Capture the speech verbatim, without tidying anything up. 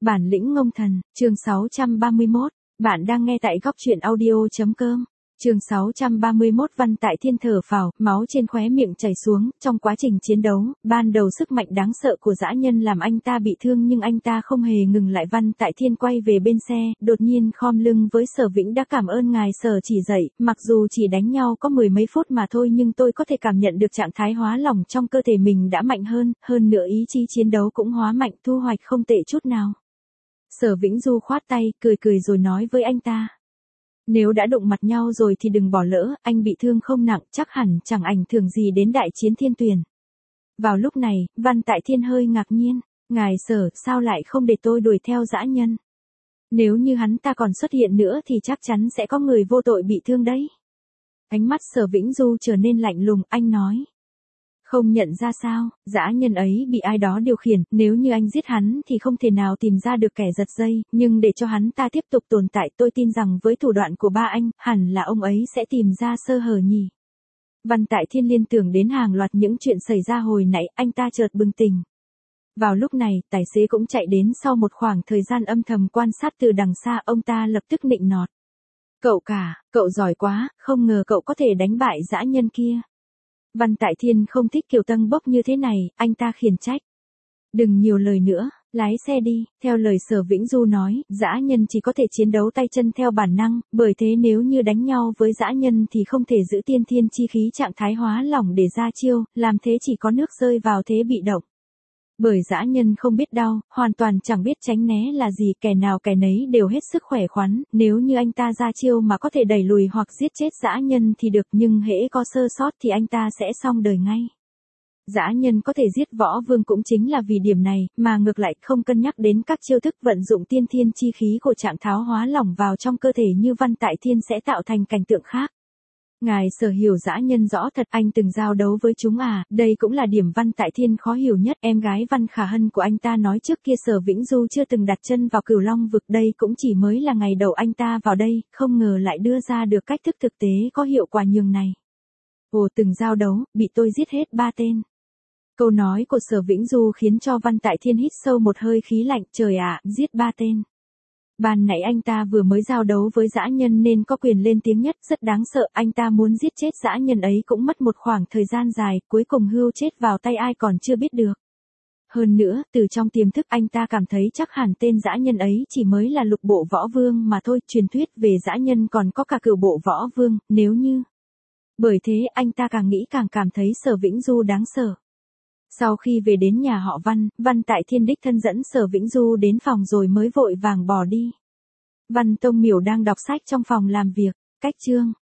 Bản lĩnh ngông thần, chương sáu trăm ba mươi mốt, bạn đang nghe tại góc truyện audio.com. Chương sáu trăm ba mươi mốt Văn Tại Thiên thở phào, máu trên khóe miệng chảy xuống, trong quá trình chiến đấu, ban đầu sức mạnh đáng sợ của dã nhân làm anh ta bị thương nhưng anh ta không hề ngừng lại. Văn Tại Thiên quay về bên xe, đột nhiên khom lưng với Sở Vĩnh đã cảm ơn ngài Sở chỉ dạy, mặc dù chỉ đánh nhau có mười mấy phút mà thôi nhưng tôi có thể cảm nhận được trạng thái hóa lỏng trong cơ thể mình đã mạnh hơn, hơn nữa ý chí chiến đấu cũng hóa mạnh, thu hoạch không tệ chút nào. Sở Vĩnh Du khoát tay, cười cười rồi nói với anh ta. Nếu đã đụng mặt nhau rồi thì đừng bỏ lỡ, anh bị thương không nặng, chắc hẳn chẳng ảnh hưởng gì đến đại chiến thiên tuyển. Vào lúc này, Văn Tại Thiên hơi ngạc nhiên, ngài Sở, sao lại không để tôi đuổi theo dã nhân? Nếu như hắn ta còn xuất hiện nữa thì chắc chắn sẽ có người vô tội bị thương đấy. Ánh mắt Sở Vĩnh Du trở nên lạnh lùng, anh nói. Không nhận ra sao, dã nhân ấy bị ai đó điều khiển, nếu như anh giết hắn thì không thể nào tìm ra được kẻ giật dây, nhưng để cho hắn ta tiếp tục tồn tại tôi tin rằng với thủ đoạn của ba anh, hẳn là ông ấy sẽ tìm ra sơ hở nhỉ. Văn Tại Thiên liên tưởng đến hàng loạt những chuyện xảy ra hồi nãy, anh ta chợt bừng tỉnh. Vào lúc này, tài xế cũng chạy đến sau một khoảng thời gian âm thầm quan sát từ đằng xa, ông ta lập tức nịnh nọt. Cậu cả, cậu giỏi quá, không ngờ cậu có thể đánh bại dã nhân kia. Văn Tại Thiên không thích kiểu tâng bốc như thế này, anh ta khiển trách. Đừng nhiều lời nữa, lái xe đi, theo lời Sở Vĩnh Du nói, dã nhân chỉ có thể chiến đấu tay chân theo bản năng, bởi thế nếu như đánh nhau với dã nhân thì không thể giữ tiên thiên chi khí trạng thái hóa lỏng để ra chiêu, làm thế chỉ có nước rơi vào thế bị động. Bởi dã nhân không biết đau, hoàn toàn chẳng biết tránh né là gì, kẻ nào kẻ nấy đều hết sức khỏe khoắn, nếu như anh ta ra chiêu mà có thể đẩy lùi hoặc giết chết dã nhân thì được, nhưng hễ có sơ sót thì anh ta sẽ xong đời ngay. Dã nhân có thể giết võ vương cũng chính là vì điểm này, mà ngược lại không cân nhắc đến các chiêu thức vận dụng tiên thiên chi khí của trạng tháo hóa lỏng vào trong cơ thể như Văn Tại Thiên sẽ tạo thành cảnh tượng khác. Ngài Sở hiểu dã nhân rõ thật, anh từng giao đấu với chúng à, đây cũng là điểm Văn Tại Thiên khó hiểu nhất. Em gái Văn Khả Hân của anh ta nói trước kia Sở Vĩnh Du chưa từng đặt chân vào Cửu Long vực, đây cũng chỉ mới là ngày đầu anh ta vào đây, không ngờ lại đưa ra được cách thức thực tế có hiệu quả nhường này. Ồ, từng giao đấu, bị tôi giết hết ba tên. Câu nói của Sở Vĩnh Du khiến cho Văn Tại Thiên hít sâu một hơi khí lạnh, trời ạ, giết ba tên. Ban nãy anh ta vừa mới giao đấu với dã nhân nên có quyền lên tiếng nhất, rất đáng sợ, anh ta muốn giết chết dã nhân ấy cũng mất một khoảng thời gian dài, cuối cùng hưu chết vào tay ai còn chưa biết được. Hơn nữa, từ trong tiềm thức anh ta cảm thấy chắc hẳn tên dã nhân ấy chỉ mới là lục bộ võ vương mà thôi, truyền thuyết về dã nhân còn có cả cửu bộ võ vương, nếu như. Bởi thế anh ta càng nghĩ càng cảm thấy Sở Vĩnh Du đáng sợ. Sau khi về đến nhà họ Văn, Văn Tại Thiên đích thân dẫn Sở Vĩnh Du đến phòng rồi mới vội vàng bỏ đi. Văn Tông Miểu đang đọc sách trong phòng làm việc, cách chương.